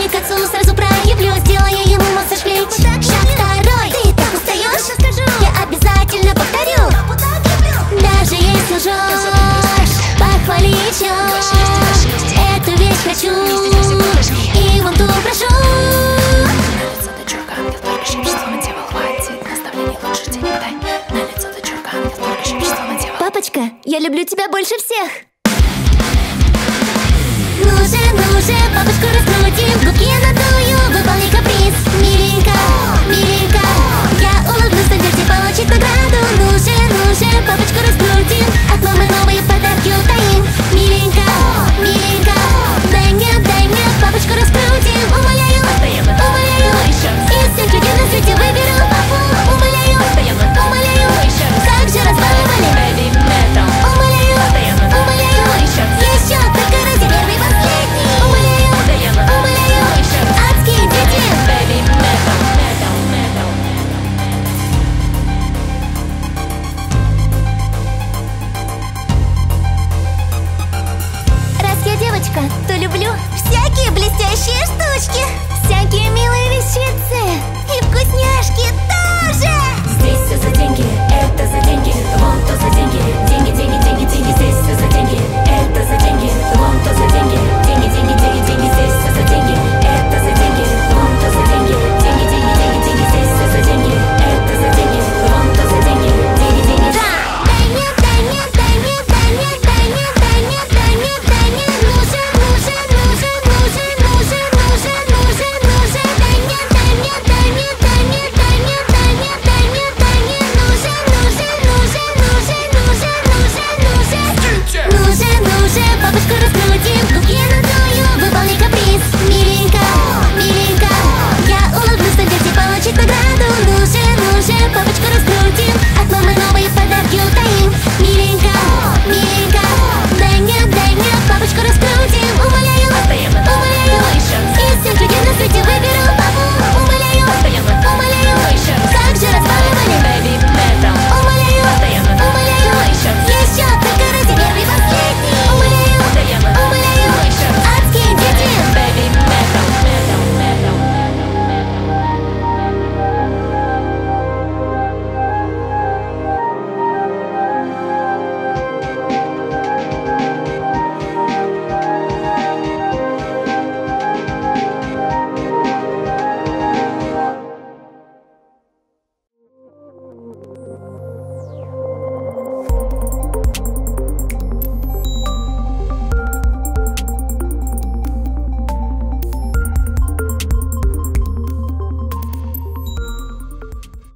к отцу сразу проявлю, сделаю ему массаж плеч. Шаг второй. Ты так устаешь? Я обязательно повторю. Даже если лжешь, похвали еще. Эту вещь хочу, и вон ту прошу. На лицо дочурка ангел, только шепчет слово дьявол. Хватит наставлений, лучше денег дай. На лицо дочурка ангел, только шепчет слово дьявол. Папочка, я люблю тебя больше всех.